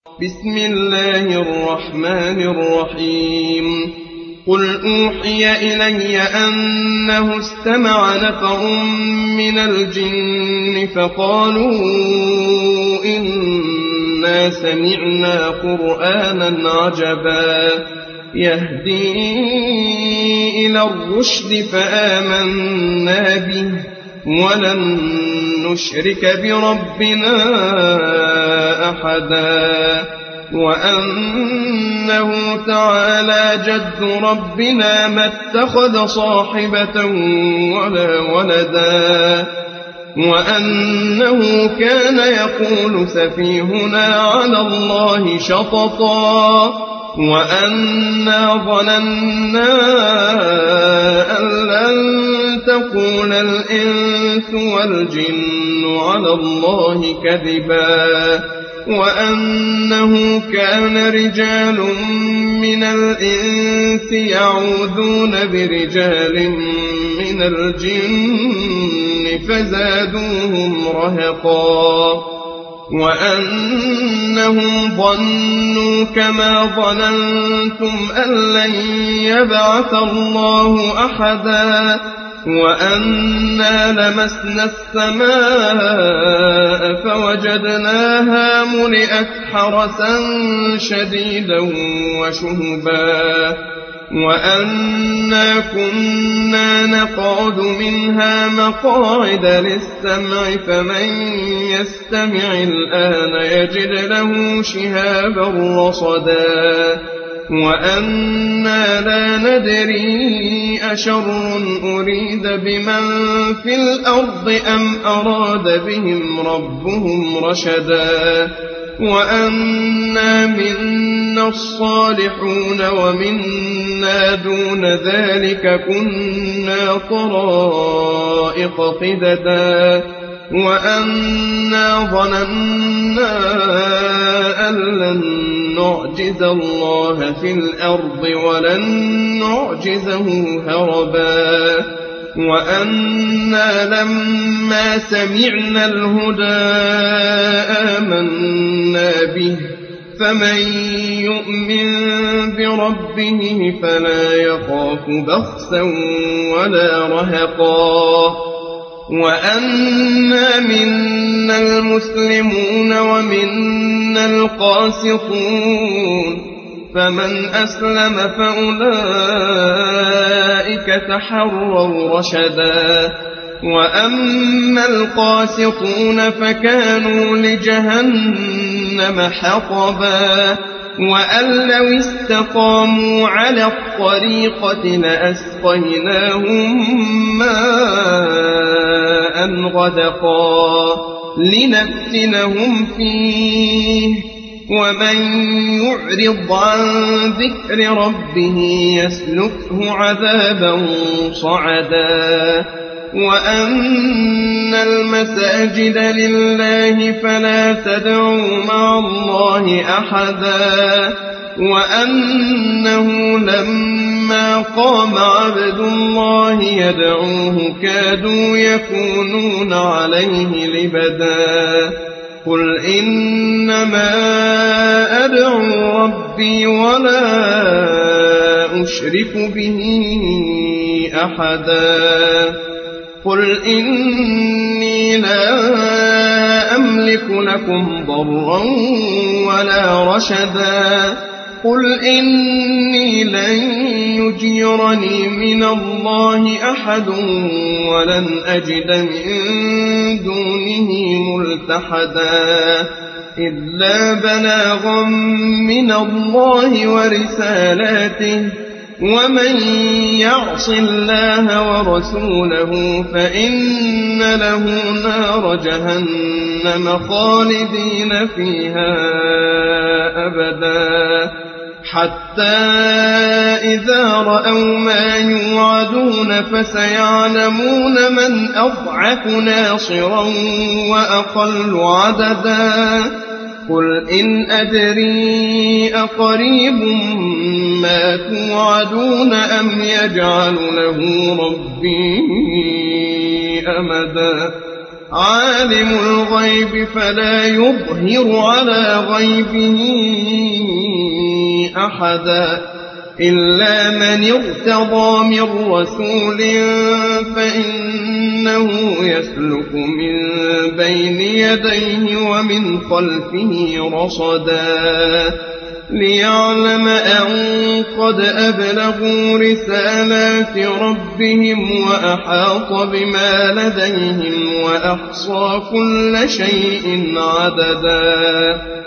بسم الله الرحمن الرحيم قل أوحي إلي أنه استمع نفر من الجن فقالوا إنا سمعنا قرآنا عجبا يهدي إلى الرشد فآمنا به ولن نشرك بربنا أحدا وأنه تعالى جد ربنا ما اتخذ صاحبة ولا ولدا وأنه كان يقول سفيهنا على الله شططا وأنا ظننا أن لن تقول الإنس والجن على الله كذبا وأنه كان رجال من الإنس يعوذون برجال من الجن فزادوهم رهقا وأنهم ظنوا كما ظننتم أن لن يبعث الله أحدا وأنا لمسنا السماء فوجدناها ملئت حرسا شديدا وشهبا وأنا كنا نقعد منها مقاعد للسمع فمن يستمع الآن يجد له شهابا رصدا وأنا لا ندري أشر أريد بمن في الأرض أم أراد بهم ربهم رشدا وأنا منا الصالحون ومنا دون ذلك كنا طرائق قددا وأنا ظننا أن لن نعجز الله في الأرض ولن نعجزه هربا وأنا لما سمعنا الهدى آمنا به فمن يؤمن بربه فلا يخاف بخسا ولا رهقا وأنا منا المسلمون ومنا القاسطون فمن أسلم فأولئك تحروا رشدا وأما القاسطون فكانوا لجهنم حطبا وأن لو استقاموا على الطريقة لأسقيناهم ماء غدقا لنفتنهم فيه ومن يعرض عن ذكر ربه يسلكه عذابا صعدا وأن المساجد لله فلا تدعوا مع الله أحدا وأنه لما قام عبد الله يدعوه كادوا يكونون عليه لبدا قل إنما أدعو ربي ولا أشرك به أحدا قل إني لا أملك لكم ضرا ولا رشدا قل إني لن يجيرني من الله أحد ولن أجد من دونه ملتحدا إلا بلاغا من الله ورسالاته ومن يعص الله ورسوله فإن له نار جهنم خالدين فيها أبدا حتى إذا رأوا ما يوعدون فسيعلمون من أضعف ناصرا وأقل عددا قل إن أدري أقريب ما توعدون أم يجعل له ربي أمدا عالم الغيب فلا يظهر على غيبه أحدا إلا من ارتضى من رسول فإنه يسلك من بين يديه ومن خلفه رصدا ليعلم أن قد أبلغوا رسالات ربهم وأحاط بما لديهم وأحصى كل شيء عددا